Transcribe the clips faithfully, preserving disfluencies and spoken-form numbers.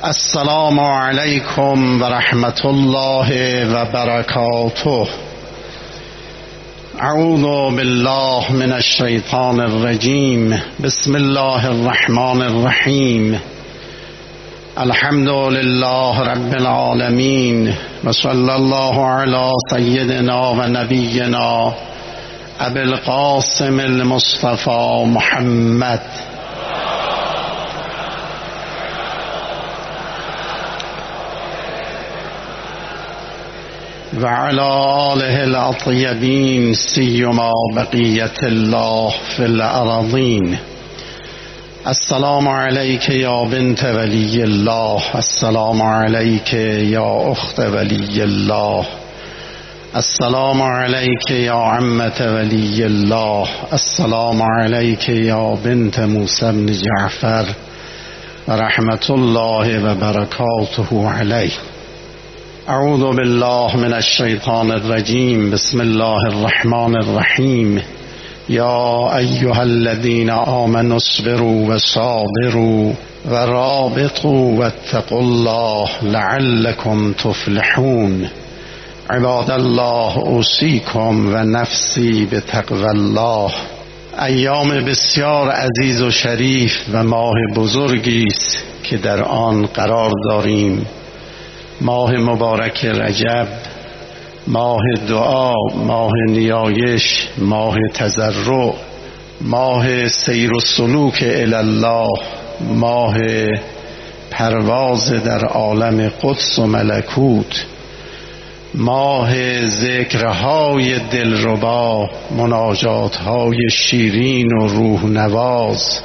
السلام علیکم و رحمت الله و برکاته. اعوذ بالله من الشیطان الرجیم. بسم الله الرحمن الرحیم. الحمد لله رب العالمین و صلی الله علی سیدنا و نبینا ابی القاسم المصطفى محمد و علی آله الاطیبین سیما بقیت الله فی الارضین. السلام علیک یا بنت ولی الله، السلام علیک یا اخت ولی الله، السلام علیک یا عمت ولی الله، السلام علیک یا بنت موسی بن جعفر و رحمت الله و برکاته علیه. اعوذ بالله من الشیطان الرجیم. بسم الله الرحمن الرحیم. یا ایها الذین آمنوا اصبروا و صابروا و رابطوا واتقوا الله لعلکم تفلحون. عباد الله اوصیکم و نفسی بتقوی الله. ایام بسیار عزیز و شریف و ماه بزرگی است که در آن قرار داریم. ماه مبارک رجب، ماه دعا، ماه نیایش، ماه تضرع، ماه سیر و سلوک الی الله، ماه پرواز در عالم قدس و ملکوت، ماه ذکرهای دلربا، مناجاتهای شیرین و روح نواز،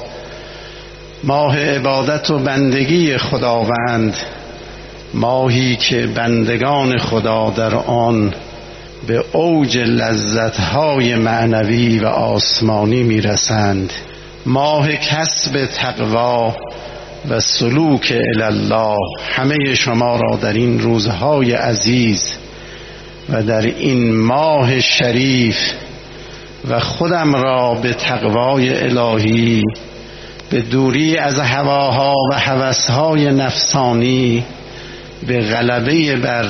ماه عبادت و بندگی خداوند، ماهی که بندگان خدا در آن به اوج لذتهای معنوی و آسمانی میرسند، ماه کسب تقوا و سلوک الی الله. همه شما را در این روزهای عزیز و در این ماه شریف و خودم را به تقوای الهی، به دوری از هواها و هوسهای نفسانی، به غلبه بر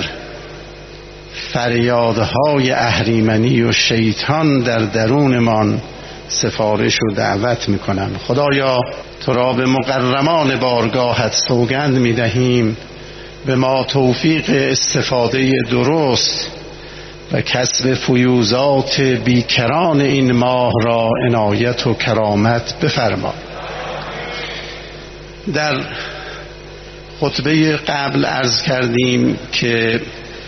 فریادهای اهریمنی و شیطان در درونمان سفارش و دعوت میکنم. خدایا تو را به مکرمان بارگاهت سوگند میدهیم به ما توفیق استفاده درست و کسب فیوزات بیکران این ماه را عنایت و کرامت بفرما. در خطبه قبل عرض کردیم که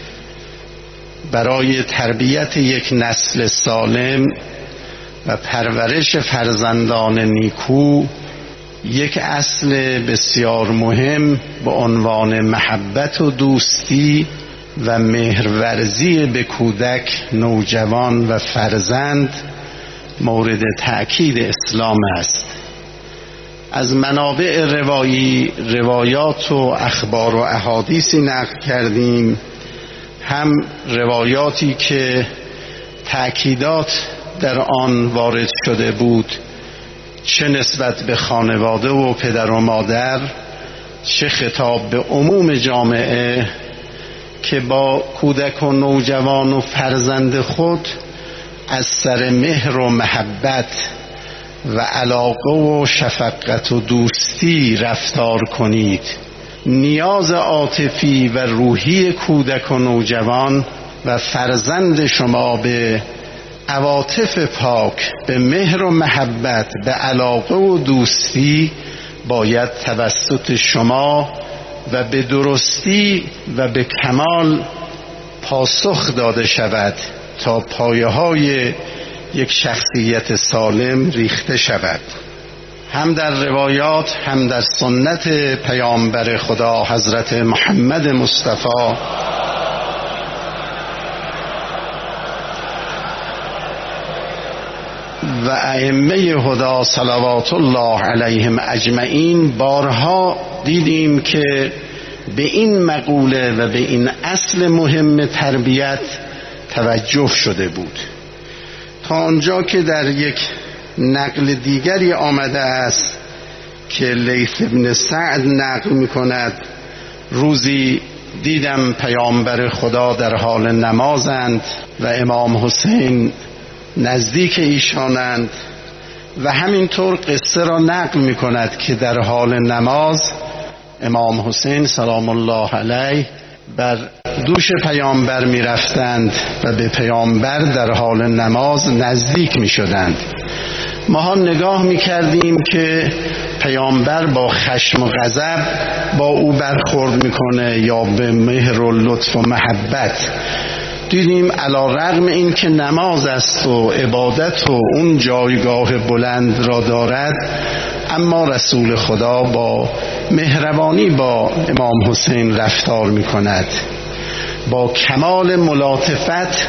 برای تربیت یک نسل سالم و پرورش فرزندان نیکو یک اصل بسیار مهم به عنوان محبت و دوستی و مهرورزی به کودک، نوجوان و فرزند مورد تأکید اسلام است. از منابع روایی روایات و اخبار و احادیثی نقل کردیم، هم روایاتی که تأکیدات در آن وارد شده بود، چه نسبت به خانواده و پدر و مادر، چه خطاب به عموم جامعه، که با کودک و نوجوان و فرزند خود از سر مهر و محبت و علاقه و شفقت و دوستی رفتار کنید. نیاز عاطفی و روحی کودک و نوجوان و فرزند شما به عواطف پاک، به مهر و محبت، به علاقه و دوستی باید توسط شما و به درستی و به کمال پاسخ داده شود تا پایه های یک شخصیت سالم ریخته شود. هم در روایات هم در سنت پیامبر خدا حضرت محمد مصطفی و ائمه هدی صلوات الله علیهم اجمعین بارها دیدیم که به این مقوله و به این اصل مهم تربیت توجه شده بود، تا آنجا که در یک نقل دیگری آمده است که لیث بن سعد نقل می کند روزی دیدم پیامبر خدا در حال نمازند و امام حسین نزدیک ایشانند و همینطور قصه را نقل می کند که در حال نماز امام حسین سلام الله علیه بر دوش پیامبر می رفتند و به پیامبر در حال نماز نزدیک می شدند. ما نگاه می کردیم که پیامبر با خشم و غضب با او برخورد میکنه یا به مهر و لطف و محبت. دیدیم علی رغم این که نماز است و عبادت و اون جایگاه بلند را دارد، اما رسول خدا با مهربانی با امام حسین رفتار میکند، با کمال ملاطفت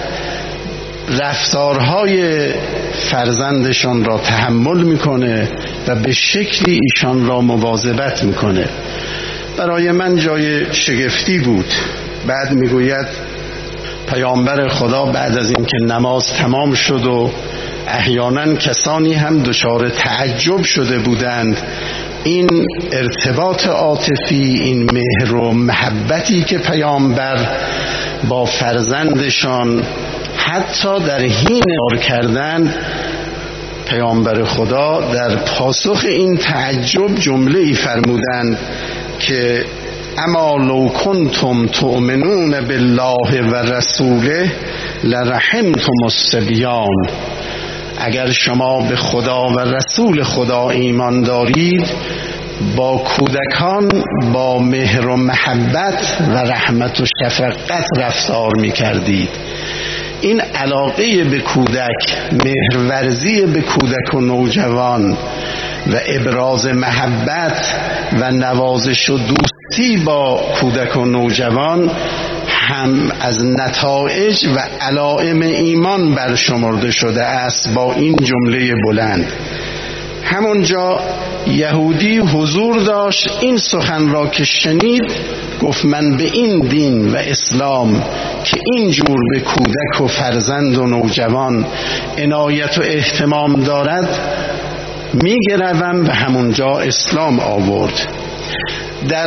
رفتارهای فرزندشان را تحمل میکنه و به شکلی ایشان را مواظبت میکنه. برای من جای شگفتی بود. بعد میگوید پیامبر خدا بعد از اینکه نماز تمام شد و احیانا کسانی هم دچار تعجب شده بودند، این ارتباط عاطفی، این مهر و محبتی که پیامبر با فرزندشان حتی در حین کار کردند، پیامبر خدا در پاسخ این تعجب جمله ای فرمودند که اما لو کنتم تؤمنون بالله و رسوله لرحمتم الصبیان. اگر شما به خدا و رسول خدا ایمان دارید، با کودکان با مهر و محبت و رحمت و شفقت رفتار می کردید. این علاقه به کودک، مهرورزی به کودک و نوجوان و ابراز محبت و نوازش و دوستی با کودک و نوجوان هم از نتایج و علائم ایمان برشمرده شده است. با این جمله بلند همونجا یهودی حضور داشت، این سخن را که شنید گفت من به این دین و اسلام که اینجور به کودک و فرزند و نوجوان عنایت و اهتمام دارد میگروم و همونجا اسلام آورد. در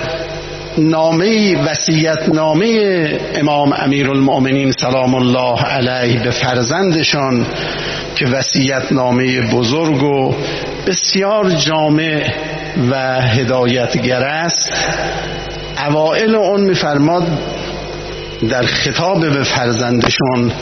نامه وصیت نامه امام امیرالمؤمنین سلام الله علیه به فرزندشان که وصیت نامه بزرگ و بسیار جامع و هدایتگر است، اوائل اون میفرماد در خطاب به فرزندشان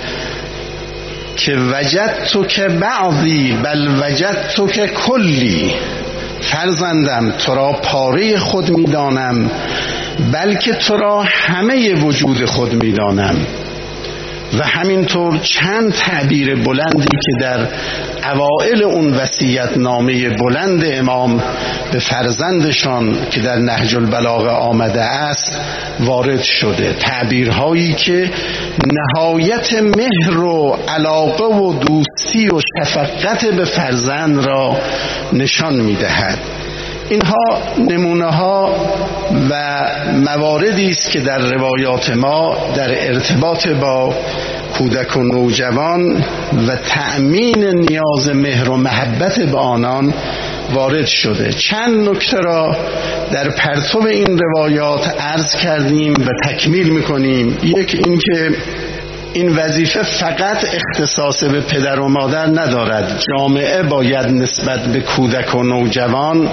که وجدت که بعضی بل وجدت که کلی. فرزندم تو را پاره خود میدانم، بلکه تو را همه وجود خود میدانم. و همینطور چند تعبیر بلندی که در اوائل اون وصیت نامه بلند امام به فرزندشان که در نهج البلاغه آمده است وارد شده، تعبیرهایی که نهایت مهر و علاقه و دوستی و شفقت به فرزند را نشان میدهد. اینها نمونه ها و مواردی است که در روایات ما در ارتباط با کودک و نوجوان و تأمین نیاز مهر و محبت به آنان وارد شده. چند نکته را در پرتو این روایات عرض کردیم و تکمیل میکنیم. یک این که این وظیفه فقط اختصاص به پدر و مادر ندارد. جامعه باید نسبت به کودک و نوجوان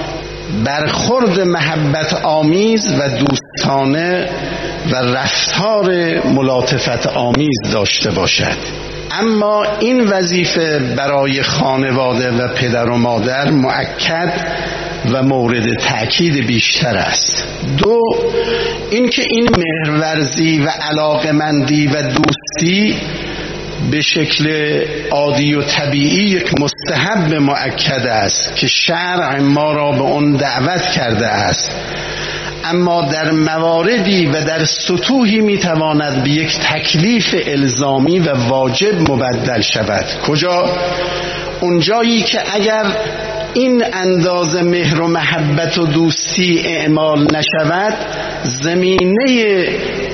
برخورد محبت آمیز و دوستانه و رفتار ملاطفت آمیز داشته باشد. اما این وظیفه برای خانواده و پدر و مادر مؤکد و مورد تأکید بیشتر است. دو، اینکه این مهرورزی و علاقمندی و دوستی به شکل عادی و طبیعی یک مستحب مؤکد است که شرع ما را به اون دعوت کرده است، اما در مواردی و در سطوحی میتواند به یک تکلیف الزامی و واجب مبدل شود. کجا؟ اونجایی که اگر این اندازه مهر و محبت و دوستی اعمال نشود، زمینه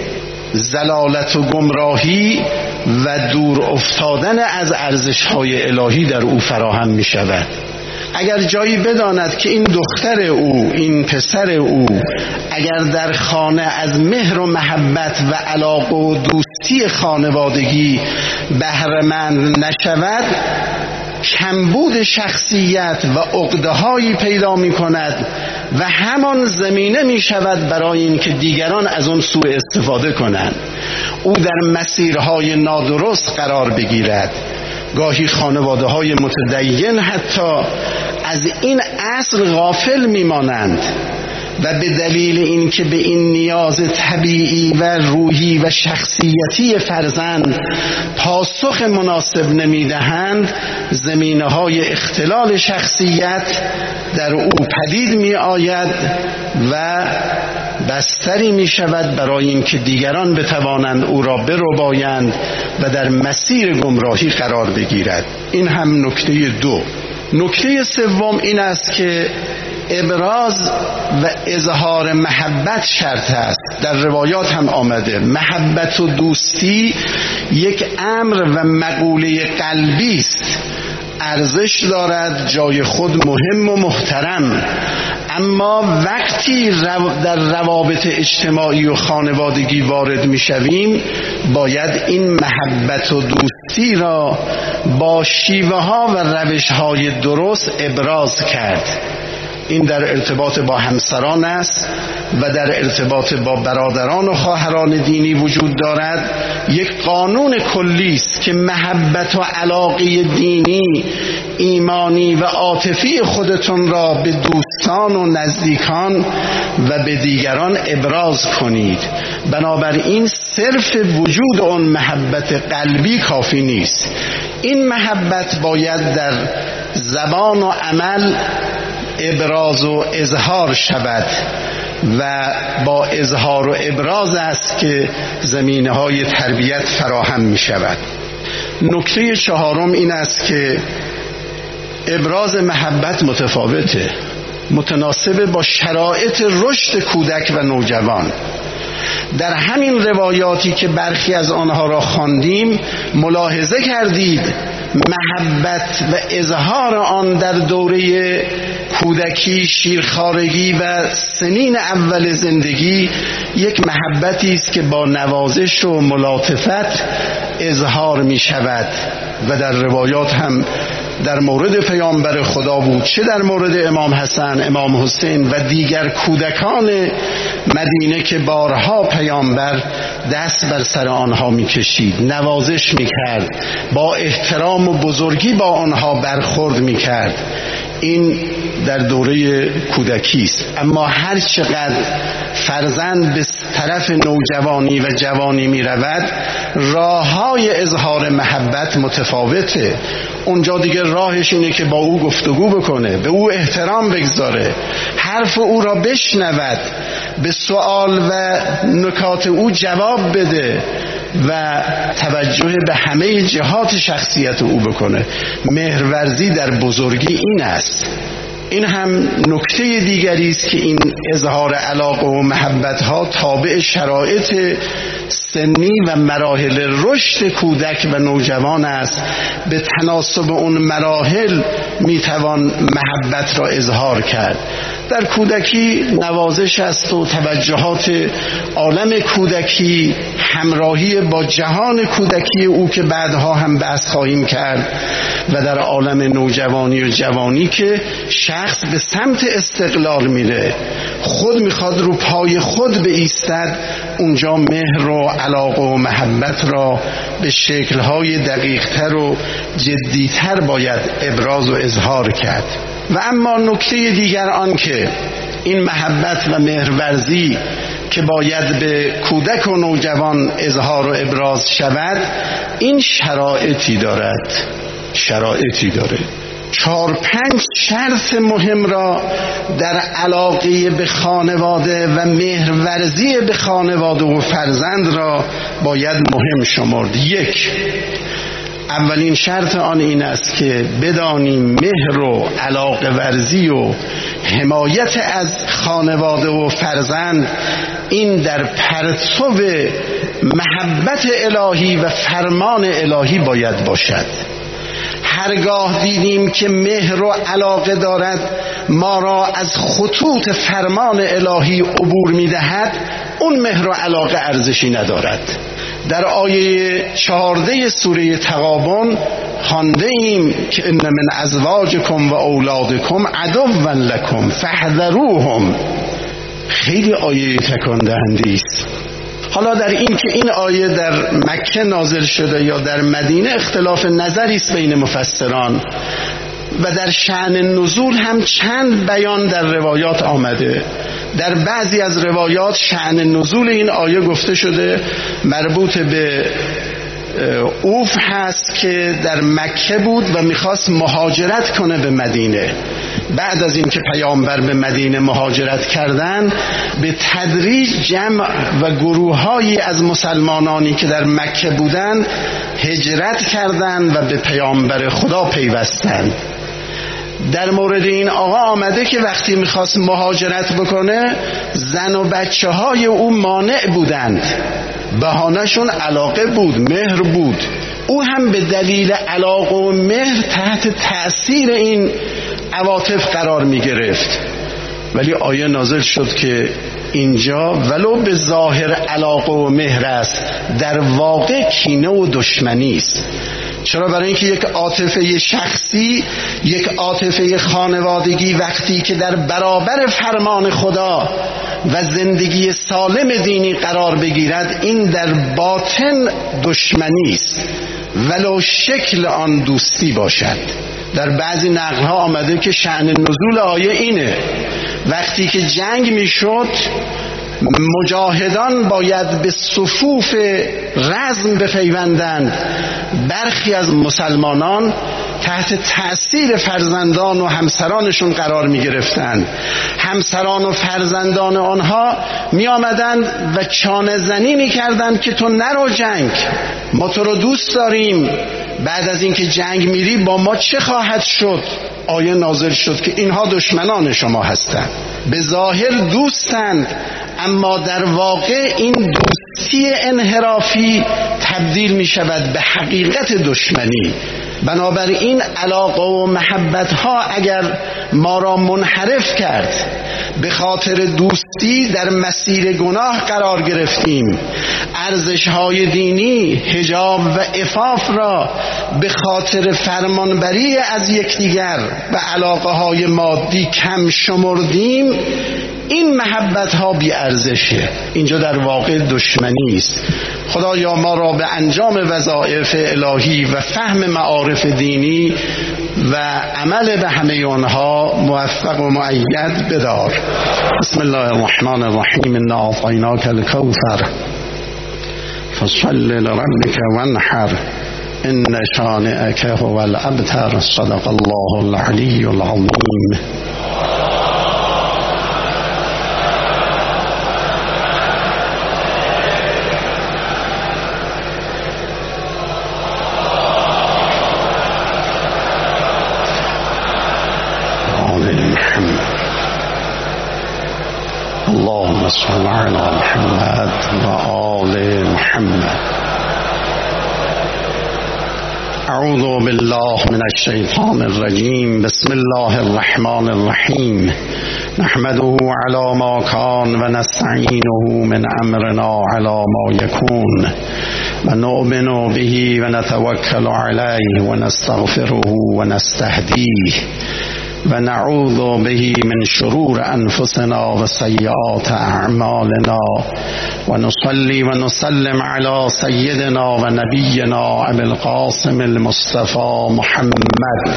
زلالت و گمراهی و دور افتادن از ارزش‌های الهی در او فراهم می شود. اگر جایی بداند که این دختر او، این پسر او اگر در خانه از مهر و محبت و علاقه و دوستی خانوادگی بهره‌مند نشود، کمبود شخصیت و عقده‌هایی پیدا می‌کند و همان زمینه می‌شود برای اینکه دیگران از آن سوء استفاده کنند. او در مسیرهای نادرست قرار بگیرد. گاهی خانواده‌های متدین حتی از این اصل غافل می‌مانند و به دلیل اینکه به این نیاز طبیعی و روحی و شخصیتی فرزند پاسخ مناسب نمیدهند، زمینه‌های اختلال شخصیت در او پدید می آید و بستری می شود برای اینکه دیگران بتوانند او را بربایند و در مسیر گمراهی قرار بگیرد. این هم نکته دو. نکته سوم این است که ابراز و اظهار محبت شرط است. در روایات هم آمده محبت و دوستی یک امر و مقوله قلبی است، ارزش دارد، جای خود مهم و محترم، اما وقتی در روابط اجتماعی و خانوادگی وارد می شویم باید این محبت و دوستی را با شیوه ها و روش های درست ابراز کرد. این در ارتباط با همسران است و در ارتباط با برادران و خواهران دینی وجود دارد. یک قانون کلی است که محبت و علاقه دینی، ایمانی و عاطفی خودتون را به دوستان و نزدیکان و به دیگران ابراز کنید. بنابراین صرف وجود آن محبت قلبی کافی نیست. این محبت باید در زبان و عمل ابراز و اظهار شود و با اظهار و ابراز است که زمینه‌های تربیت فراهم می شود. نکته چهارم این است که ابراز محبت متفاوته، متناسب با شرایط رشد کودک و نوجوان. در همین روایاتی که برخی از آنها را خواندیم ملاحظه کردید محبت و اظهار آن در دوره کودکی، شیرخوارگی و سنین اول زندگی یک محبتی است که با نوازش و ملاطفت اظهار می شود و در روایات هم در مورد پیامبر خدا بود، چه در مورد امام حسن، امام حسین و دیگر کودکان مدینه که بارها پیامبر دست بر سر آنها می‌کشید، نوازش می‌کرد، با احترام و بزرگی با آنها برخورد می‌کرد. این در دوره کودکی است. اما هر چقدر فرزند به طرف نوجوانی و جوانی می رود راه‌های اظهار محبت متفاوته. اونجا دیگه راهش اینه که با او گفتگو بکنه، به او احترام بگذاره، حرف او را بشنود، به سوال و نکات او جواب بده و توجه به همه جهات شخصیت او بکنه. مهرورزی در بزرگی این است. این هم نکته دیگری است که این اظهار علاقه و محبت ها تابع شرایط سنی و مراحل رشد کودک و نوجوان است. به تناسب اون مراحل میتوان محبت را اظهار کرد. در کودکی نوازش است و توجهات عالم کودکی، همراهی با جهان کودکی او که بعدها هم بحث خواهیم کرد، و در عالم نوجوانی و جوانی که شخص به سمت استقلال میره، خود میخواد رو پای خود بایستد، اونجا مهر و علاقه و محبت را به شکل‌های دقیق‌تر و جدی‌تر باید ابراز و اظهار کرد. و اما نکته دیگر آن که این محبت و مهرورزی که باید به کودک و نوجوان اظهار و ابراز شود، این شرایطی دارد شرایطی داره چهار پنج شرط مهم را در علاقه به خانواده و مهرورزی به خانواده و فرزند را باید مهم شمرد. یک، اولین شرط آن این است که بدانیم مهر و علاقه ورزی و حمایت از خانواده و فرزند این در پرتو محبت الهی و فرمان الهی باید باشد. هرگاه دیدیم که مهر و علاقه دارد ما را از خطوط فرمان الهی عبور می‌دهد، اون مهر و علاقه ارزشی ندارد. در آیه چهارده سوره تغابن خوانده ایم که ان من ازواجکم و اولادکم عدوا لکم فاحذروهم. خیلی آیه تکان دهنده است. حالا در این که این آیه در مکه نازل شده یا در مدینه اختلاف نظری است بین مفسران و در شأن نزول هم چند بیان در روایات آمده. در بعضی از روایات شأن نزول این آیه گفته شده مربوط به اوف هست که در مکه بود و میخواست مهاجرت کنه به مدینه. بعد از اینکه پیامبر به مدینه مهاجرت کردن، به تدریج جمع و گروه‌هایی از مسلمانانی که در مکه بودند هجرت کردند و به پیامبر خدا پیوستند. در مورد این آقا آمده که وقتی میخواست مهاجرت بکنه زن و بچه های او مانع بودند. بهانه‌شون علاقه بود، مهر بود. او هم به دلیل علاقه و مهر تحت تأثیر این عواطف قرار می گرفت. ولی آیه نازل شد که اینجا ولو به ظاهر علاقه و مهر است، در واقع کینه و دشمنی است. چرا؟ برای اینکه یک عاطفه شخصی، یک عاطفه خانوادگی وقتی که در برابر فرمان خدا و زندگی سالم دینی قرار بگیرد، این در باطن دشمنی است ولو شکل آن دوستی باشد. در بعضی نقل‌ها آمده که شأن نزول آیه اینه وقتی که جنگ میشد مجاهدان باید به صفوف رزم بپیوندند. برخی از مسلمانان تحت تأثیر فرزندان و همسرانشون قرار می گرفتند. همسران و فرزندان آنها می آمدند و چانه زنی می کردند که تو نرو جنگ، ما تو رو دوست داریم، بعد از اینکه جنگ میری با ما چه خواهد شد؟ آیه نازل شد که اینها دشمنان شما هستند. به ظاهر دوستند اما در واقع این دوستی انحرافی تبدیل می شود به حقیقت دشمنی. بنابراین علاقه و محبت ها اگر ما را منحرف کرد، به خاطر دوستی در مسیر گناه قرار گرفتیم، ارزش های دینی، حجاب و عفاف را به خاطر فرمانبری از یکدیگر و علاقه های مادی کم شمردیم، این محبت ها بی ارزشه. اینجا در واقع دشمنی است. خدایا ما را به انجام وظایف الهی و فهم معارف دینی و عمل به همه آنها موفق و مؤید بدار. بسم الله الرحمن الرحیم. انا اعطیناک الکوثر فصل لربک وانحر ان شانئک هو الابتر. صدق الله العلی العظیم. اللهم صل على محمد و آل محمد. اعوذ بالله من الشیطان الرجیم. بسم الله الرحمن الرحیم. نحمده على ما كان و نستعینه من امرنا على ما يكون و نؤمن به و نتوکل علیه و نستغفره و نستهدیه و نعوذ به من شرور انفسنا و سیئات اعمالنا و نصلی و نسلم علی سیدنا و نبینا ابی القاسم المصطفى محمد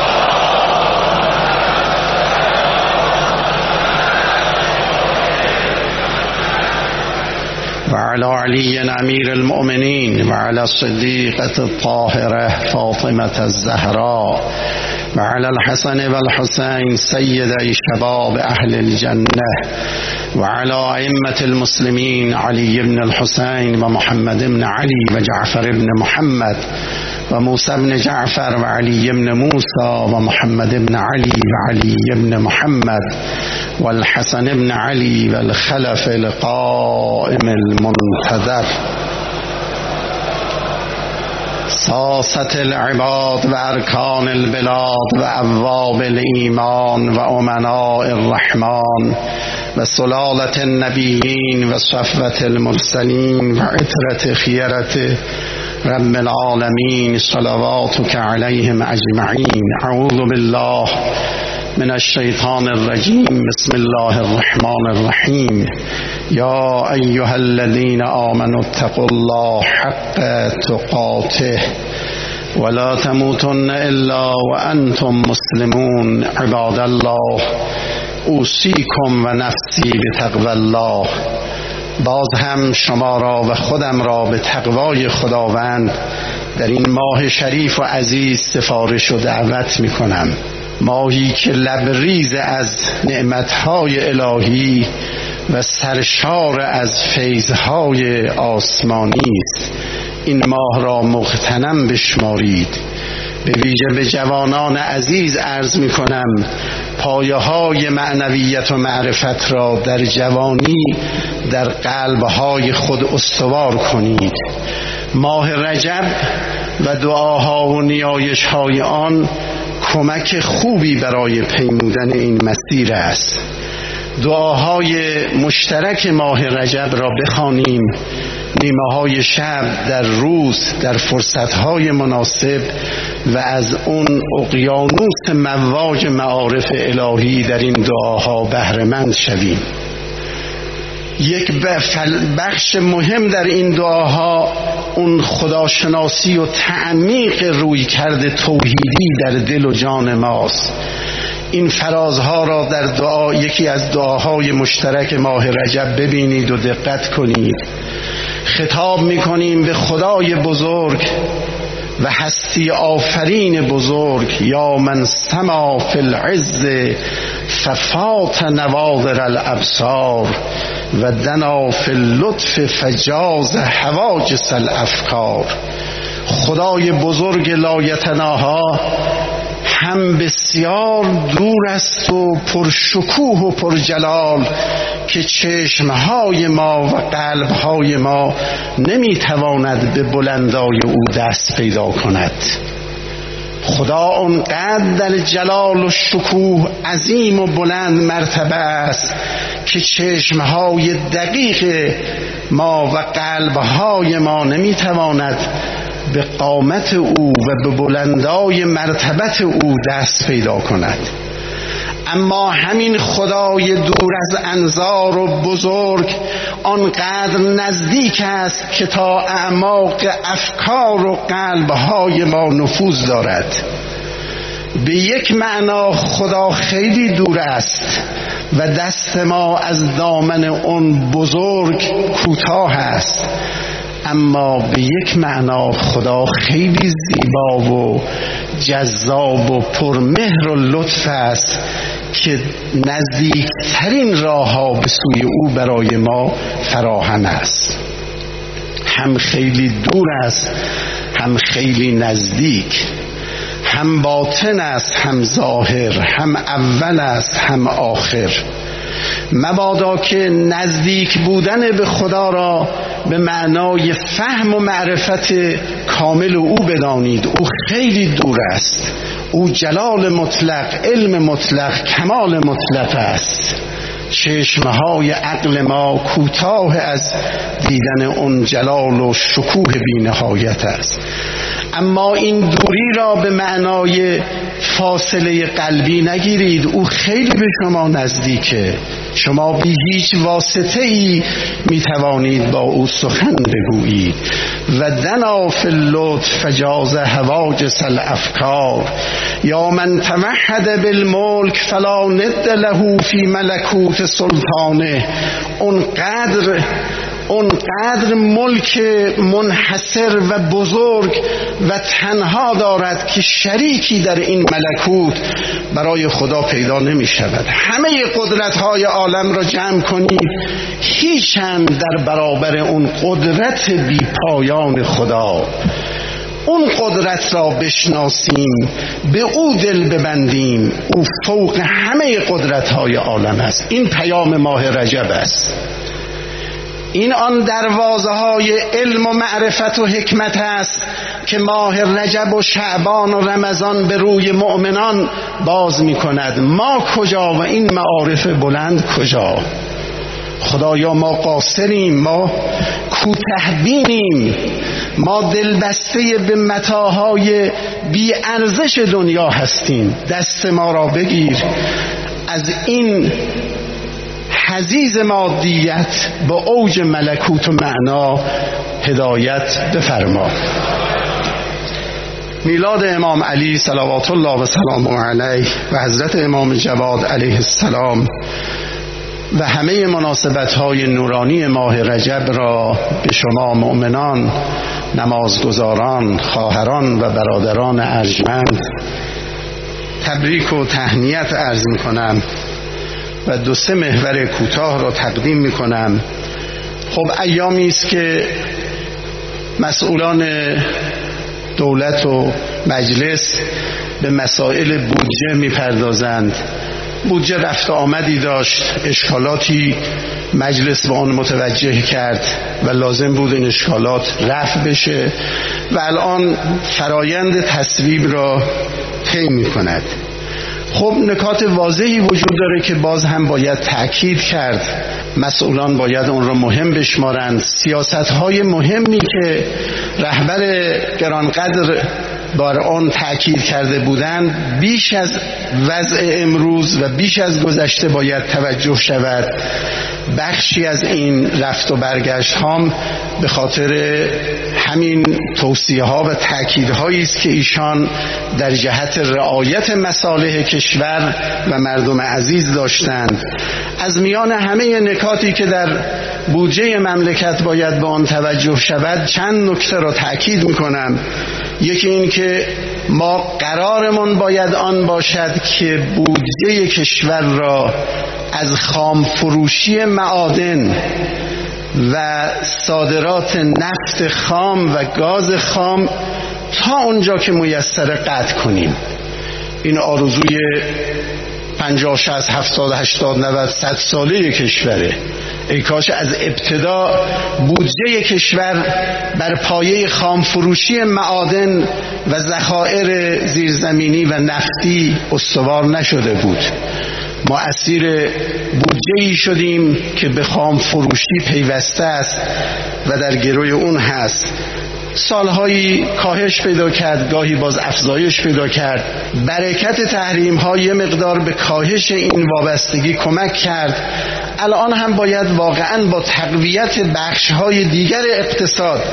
و علی علی امیر المؤمنین و علی الصدیقة الطاهرة فاطمة الزهراء و علی الحسن و الحسین سیدی شباب اهل الجنه و علی ائمة المسلمین علی بن الحسین و محمد بن علی و جعفر بن محمد و موسی بن جعفر و علی بن موسی و محمد بن علی و علی بن محمد و الحسن بن علی و الخلف القائم المنتظر. ساست العباد و ارکان البلاد و ابواب الایمان و امناء الرحمن و سلالت النبیین و صفوت المرسلین و عطرت خیرت رب العالمین صلواتک علیهم اجمعین. اعوذ بالله من الشیطان الرجیم. بسم الله الرحمن الرحیم. یا ایها الذین آمنوا اتقوا الله حق تقاته ولا تموتن الا وانتم مسلمون. عباد الله، اوصیکم و نفسی بتقوی الله. باز هم شما را و خودم را به تقوای خداوند در این ماه شریف و عزیز سفارش و دعوت می کنم. ماهی که لبریز از نعمتهای الهی و سرشار از فیضهای آسمانی است. این ماه را مغتنم بشمارید. به ویژه به جوانان عزیز عرض می کنم پایه های معنویت و معرفت را در جوانی در قلبهای خود استوار کنید. ماه رجب و دعاها و نیایش های آن کمک خوبی برای پیمودن این مسیر است. دعاهای مشترک ماه رجب را بخوانیم. نیمه های شب در روز در فرصتهای مناسب و از اون اقیانوس مواج معارف الهی در این دعاها بهره مند شویم. یک بخش مهم در این دعاها اون خداشناسی و تعمیق رویکرد توحیدی در دل و جان ماست. این فرازها را در دعا یکی از دعاهای مشترک ماه رجب ببینید و دقت کنید. خطاب می‌کنیم به خدای بزرگ و هستی آفرین بزرگ. یا من سما فی العز ففات نواظر الابصار و دنا فی اللطف فجاز حواجز الافکار. خدای بزرگ لایتناها هم بسیار دور است و پرشکوه و پرجلال که چشمهای ما و قلبهای ما نمیتواند به بلندای او دست پیدا کند. خدا اونقدر در جلال و شکوه عظیم و بلند مرتبه است که چشمهای دقیق ما و قلبهای ما نمیتواند به قامت او و به بلندای مرتبت او دست پیدا کند. اما همین خدای دور از انظار و بزرگ آنقدر نزدیک است که تا اعماق افکار و قلبهای ما نفوذ دارد. به یک معنا خدا خیلی دور است و دست ما از دامن اون بزرگ کوتاه است. اما به یک معنا خدا خیلی زیبا و جذاب و پرمهر و لطف است که نزدیکترین راه ها به سوی او برای ما فراهم است. هم خیلی دور است، هم خیلی نزدیک، هم باطن است، هم ظاهر، هم اول است، هم آخر. مبادا که نزدیک بودن به خدا را به معنای فهم و معرفت کامل او بدانید. او خیلی دور است. او جلال مطلق، علم مطلق، کمال مطلق است. چشمهای عقل ما کوتاه از دیدن اون جلال و شکوه بی نهایت است. اما این دوری را به معنای فاصله قلبی نگیرید. او خیلی به شما نزدیکه. شما بی هیچ واسطه ای می توانید با او سخن بگویید. و دنا فی اللطف فجاز حواجز الافکار. یا من توحد بالملک فلا ند له فی ملکوت سلطانه. اونقدر اونقدر ملک منحصر و بزرگ و تنها دارد که شریکی در این ملکوت برای خدا پیدا نمی شود. همه قدرت های عالم را جمع کنید، هیچ هم در برابر اون قدرت بی پایان خدا. اون قدرت را بشناسیم، به او دل ببندیم. او فوق همه قدرت های عالم است. این پیام ماه رجب است. این آن دروازه های علم و معرفت و حکمت است که ماه رجب و شعبان و رمضان به روی مؤمنان باز می کند. ما کجا و این معارف بلند کجا؟ خدایا ما قاصریم، ما کوته بینیم، ما دلبسته به متاعهای بی ارزش دنیا هستیم. دست ما را بگیر، از این حضیض مادیت با اوج ملکوت و معنا هدایت بفرما. میلاد امام علی صلوات الله و سلامه علیه و حضرت امام جواد علیه السلام و همه مناسبت‌های نورانی ماه رجب را به شما مؤمنان، نمازگزاران، خواهران و برادران ارجمند تبریک و تهنیت عرض می‌کنم و دو سه محور کوتاه را تقدیم می‌کنم. خب ایامی است که مسئولان دولت و مجلس به مسائل بودجه می‌پردازند. بودجه رفت آمدی داشت، اشکالاتی مجلس به آن متوجه کرد و لازم بود این اشکالات رفع بشه و الان فرایند تصویب را طی می‌کند. خب نکات واضحی وجود داره که باز هم باید تأکید کرد. مسئولان باید اون را مهم بشمارند. سیاست‌های مهمی که رهبر گرانقدر بر آن تأکید کرده بودند بیش از وضع امروز و بیش از گذشته باید توجه شود. بخشی از این رفت و برگشت هم به خاطر همین توصیه ها و تأکیدهایی است که ایشان در جهت رعایت مصالح کشور و مردم عزیز داشتند. از میان همه نکاتی که در بودجه مملکت باید به آن توجه شود چند نکته را تأکید میکنم. یکی این که ما قرارمون باید آن باشد که بودجه کشور را از خام فروشی معادن و صادرات نفت خام و گاز خام تا اونجا که میسر قطع کنیم. این آرزوی پنجاه شصت هفتاد هشتاد نود صد ساله کشوره. ای کاش از ابتدا بودجه کشور بر پایه خام فروشی معادن و ذخایر زیرزمینی و نفتی استوار نشده بود. ما اسیر بودجه‌ای شدیم که به خام فروشی پیوسته است و در گروی اون هست. سالهایی کاهش پیدا کرد، گاهی باز افزایش پیدا کرد. برکت تحریم ها یه مقدار به کاهش این وابستگی کمک کرد. الان هم باید واقعا با تقویت بخش های دیگر اقتصاد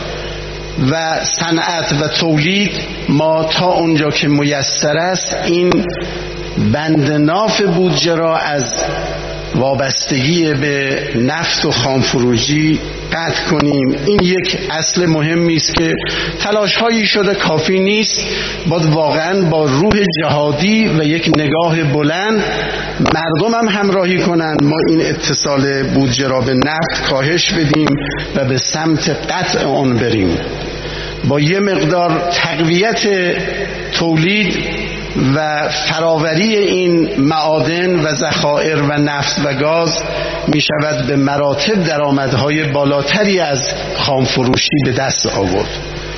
و صنعت و تولید ما تا اونجا که میسر است این بند ناف بودجه را از وابستگی به نفت و خامفروشی قطع کنیم. این یک اصل مهمی است که تلاش هایی شده کافی نیست. باید واقعا با روح جهادی و یک نگاه بلند مردم هم همراهی کنند. ما این اتصال بودجه را به نفت کاهش بدیم و به سمت قطع آن بریم. با یه مقدار تقویت تولید و فراوری این معادن و ذخایر و نفت و گاز می شود به مراتب درآمدهای بالاتری از خامفروشی به دست آورد.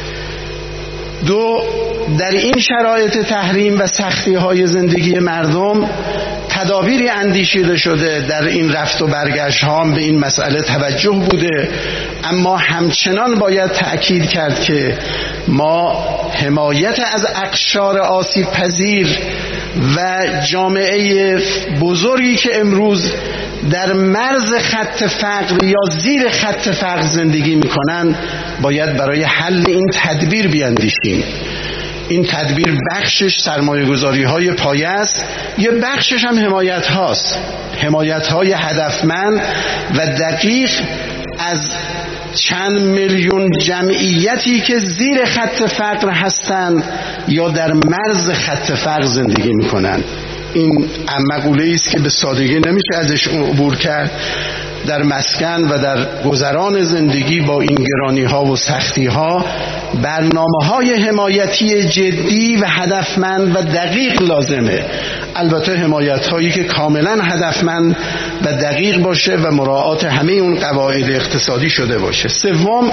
دو، در این شرایط تحریم و سختی های زندگی مردم تدابیری اندیشیده شده. در این رفت و برگشت ها به این مسئله توجه بوده، اما همچنان باید تأکید کرد که ما حمایت از اقشار آسیب پذیر و جامعه بزرگی که امروز در مرز خط فقر یا زیر خط فقر زندگی میکنن باید برای حل این تدبیر بیاندیشیم. این تدبیر بخشش سرمایه گذاری های پایه است، یه بخشش هم حمایت هاست، حمایت های هدفمند و دقیق از چند میلیون جمعیتی که زیر خط فقر هستند یا در مرز خط فقر زندگی میکنند. این مقوله است که به سادگی نمیشه ازش عبور کرد. در مسکن و در گذران زندگی با این گرانی ها و سختی ها برنامه های حمایتی جدی و هدفمند و دقیق لازمه. البته حمایت هایی که کاملا هدفمند و دقیق باشه و مراعات همه اون قواعد اقتصادی شده باشه. سوم،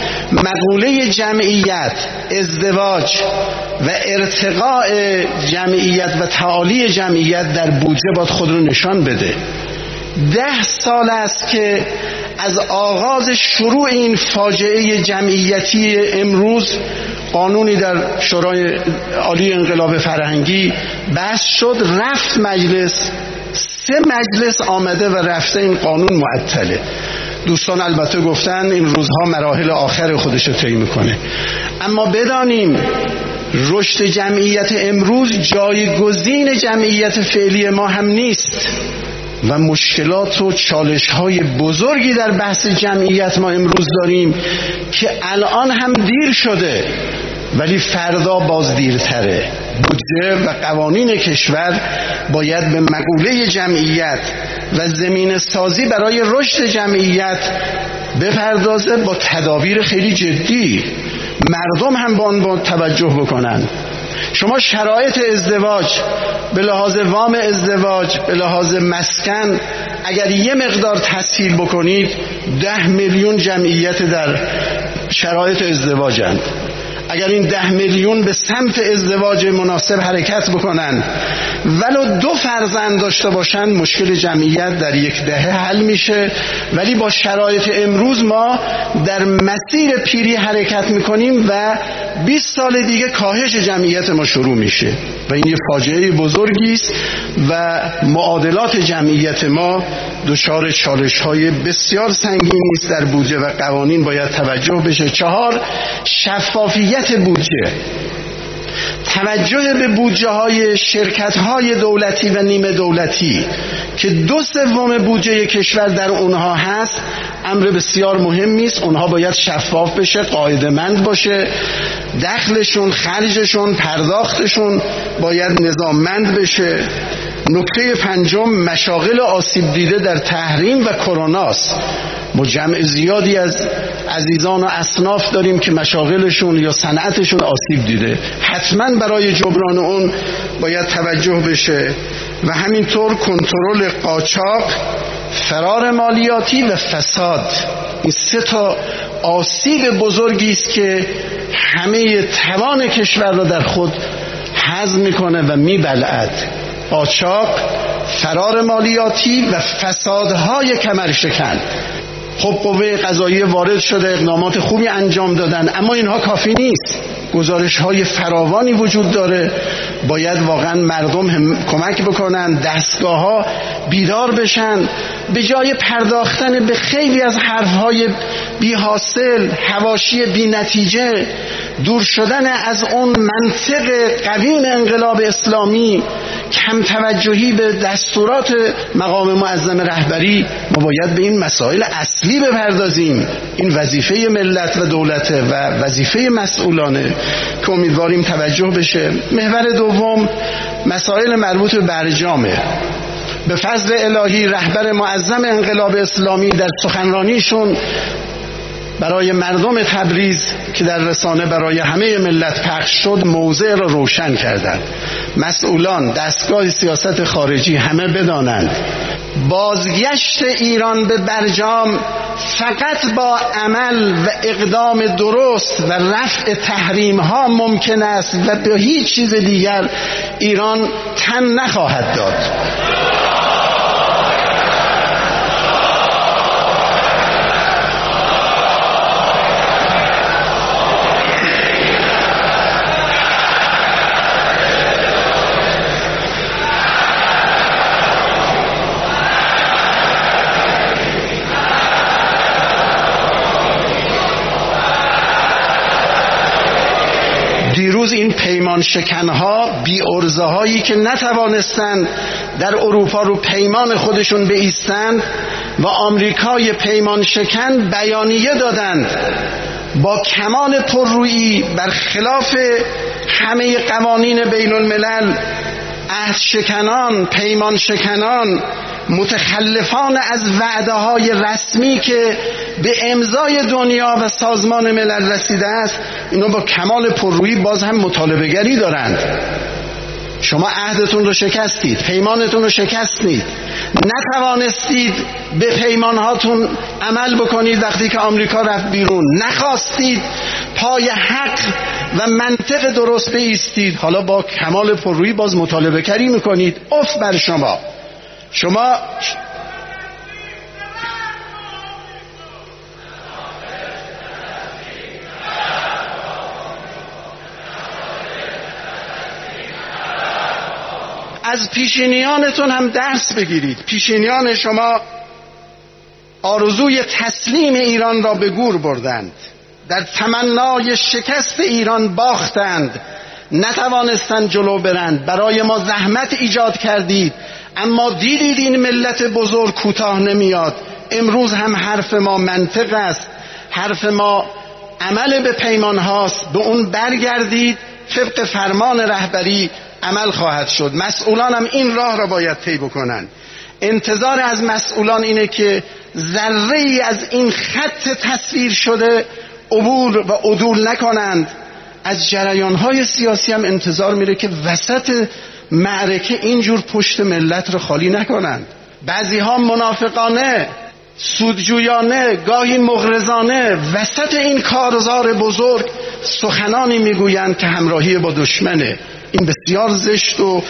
مقوله جمعیت، ازدواج و ارتقاء جمعیت و تعالی جمعیت در بودجه باید خود رو نشان بده. ده سال است که از آغاز شروع این فاجعه جمعیتی امروز قانونی در شورای عالی انقلاب فرهنگی بحث شد، رفت مجلس، سه مجلس آمده و رفته این قانون معطله. دوستان البته گفتن این روزها مراحل آخر خودش رو طی میکنه، اما بدانیم رشد جمعیت امروز جایگزین جمعیت فعلی ما هم نیست و مشکلات و چالش‌های بزرگی در بحث جمعیت ما امروز داریم که الان هم دیر شده ولی فردا باز دیرتره. بودجه و قوانین کشور باید به مقوله جمعیت و زمین سازی برای رشد جمعیت بپردازه با تدابیر خیلی جدی. مردم هم با آن با توجه بکنن. شما شرایط ازدواج به لحاظ وام ازدواج، به لحاظ مسکن، اگر یه مقدار تسهیل بکنید، ده میلیون جمعیت در شرایط ازدواجند. اگر این ده میلیون به سمت ازدواج مناسب حرکت بکنن ولو دو فرزند داشته باشن، مشکل جمعیت در یک دهه حل میشه. ولی با شرایط امروز ما در مسیر پیری حرکت میکنیم و بیست سال دیگه کاهش جمعیت ما شروع میشه و این یه فاجعه بزرگی است و معادلات جمعیت ما دچار چالش‌های بسیار سنگینی است. در بودجه و قوانین باید توجه بشه. چهار، شفافیت بودجه، توجه به بودجه های شرکت های دولتی و نیمه دولتی که دو سوم بودجه کشور در اونها هست، امر بسیار مهمی است. اونها باید شفاف بشه، قاعده‌مند باشه، دخلشون، خرجشون، پرداختشون باید نظاممند بشه. نکته پنجم، مشاغل آسیب دیده در تحریم و کروناست. ما جمع زیادی از عزیزان و اصناف داریم که مشاغلشون یا صنعتشون آسیب دیده، حتما برای جبران اون باید توجه بشه. و همینطور کنترل قاچاق، فرار مالیاتی و فساد. این سه تا آسیب بزرگی است که همه توان کشور را در خود هضم میکنه و میبلعد. قاچاق، فرار مالیاتی و فسادهای کمرشکن. خب قوه قضاییه وارد شده، اقدامات خوبی انجام دادن، اما اینها کافی نیست. گزارش های فراوانی وجود داره. باید واقعا مردم هم کمک بکنن، دستگاه ها بیدار بشن، به جای پرداختن به خیلی از حرف های بی حاصل، حواشی بی نتیجه، دور شدن از اون منطق قویم انقلاب اسلامی، کم توجهی به دستورات مقام معظم رهبری، ما باید به این مسائل اصلی بپردازیم. این وظیفه ملت و دولته و وظیفه مسئولانه که امیدواریم توجه بشه. محور دوم، مسائل مربوط به برجامه. به فضل الهی رهبر معظم انقلاب اسلامی در سخنرانیشون برای مردم تبریز که در رسانه برای همه ملت پخش شد، موضع را روشن کردند. مسئولان، دستگاه سیاست خارجی همه بدانند بازگشت ایران به برجام فقط با عمل و اقدام درست و رفع تحریم ها ممکن است و به هیچ چیز دیگر ایران تن نخواهد داد. دیروز این پیمان شکنها، بی ارزه هایی که نتوانستند در اروپا رو پیمان خودشون بایستند و آمریکای پیمان شکن بیانیه دادند با کمان پررویی برخلاف همه قوانین بین الملل، عهد شکنان، پیمان شکنان متخلفان از وعده های رسمی که به امضای دنیا و سازمان ملل رسیده است، اینا با کمال پررویی باز هم مطالبه گری دارند. شما عهدتون رو شکستید، پیمانتون رو شکستید، نتوانستید به پیمانهاتون عمل بکنید. وقتی که آمریکا رفت بیرون نخواستید پای حق و منطق درست بایستید، حالا با کمال پررویی باز مطالبه گری میکنید. اف بر شما. شما از پیشینیانتون هم درس بگیرید. پیشینیان شما آرزوی تسلیم ایران را به گور بردند، در تمنای شکست ایران باختند، نتوانستند جلو برند. برای ما زحمت ایجاد کردید، اما دیدید این ملت بزرگ کوتاه نمیاد. امروز هم حرف ما منطق است، حرف ما عمل به پیمان هاست. به اون برگردید، طبق فرمان رهبری عمل خواهد شد. مسئولان هم این راه را باید طی بکنن. انتظار از مسئولان اینه که ذره ای از این خط تصویر شده عبور و عدول نکنند. از جریان‌های سیاسی هم انتظار میره که وسط معرکه اینجور پشت ملت رو خالی نکنند. بعضی ها منافقانه، سودجویانه، گاهی مغرضانه وسط این کارزار بزرگ سخنانی میگویند که همراهی با دشمنه. این بسیار زشت و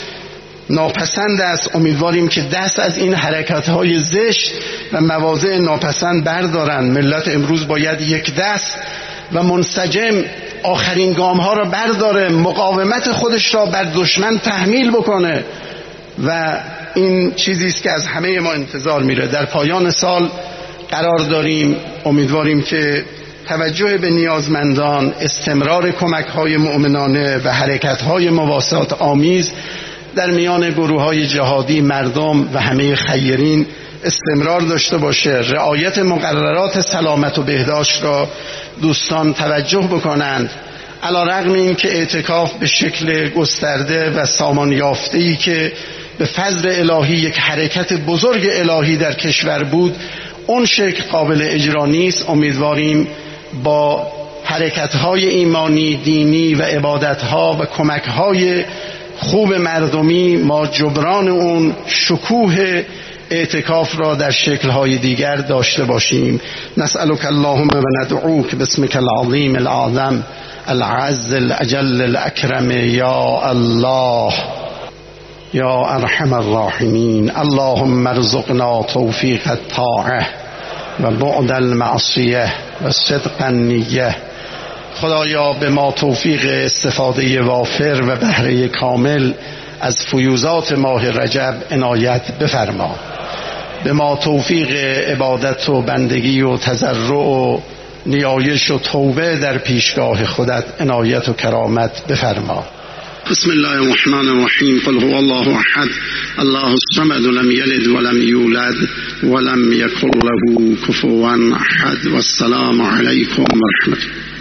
ناپسند است. امیدواریم که دست از این حرکت‌های زشت و مواضع ناپسند بردارند. ملت امروز باید یک دست و منسجم آخرین گام‌ها را برداره، مقاومت خودش را بر دشمن تحمیل بکنه و این چیزی است که از همه ما انتظار میره. در پایان سال قرار داریم. امیدواریم که توجه به نیازمندان، استمرار کمک‌های مؤمنانه و حرکت‌های مواسات آمیز در میان گروه‌های جهادی، مردم و همه خیرین استمرار داشته باشه. رعایت مقررات سلامت و بهداشت را دوستان توجه بکنند. علی‌رغم این که اعتکاف به شکل گسترده و سامان یافته‌ای که به فضل الهی یک حرکت بزرگ الهی در کشور بود، اون شکل قابل اجرا نیست. امیدواریم با حرکت‌های ایمانی، دینی و عبادت‌ها و کمک‌های خوب مردمی ما جبران اون شکوه اعتکاف را در شکل‌های دیگر داشته باشیم. نسألك اللهم و ندعوك باسمك العظیم الأعظم العز الأجل الأكرم یا الله یا ارحم الراحمین. اللهم ارزقنا توفیق الطاعه و بعد المعصیه و صدق النیه. خدایا به ما توفیق استفاده وافر و بهره کامل از فیوزات ماه رجب عنایت بفرما. به ما توفیق عبادت و بندگی و تضرع و نیایش و توبه در پیشگاه خودت عنایت و کرامت بفرما. بسم الله الرحمن الرحیم. قل هو الله احد الله الصمد لم یلد ولم یولد ولم یکن له کفوا احد. والسلام علیکم و رحمت الله.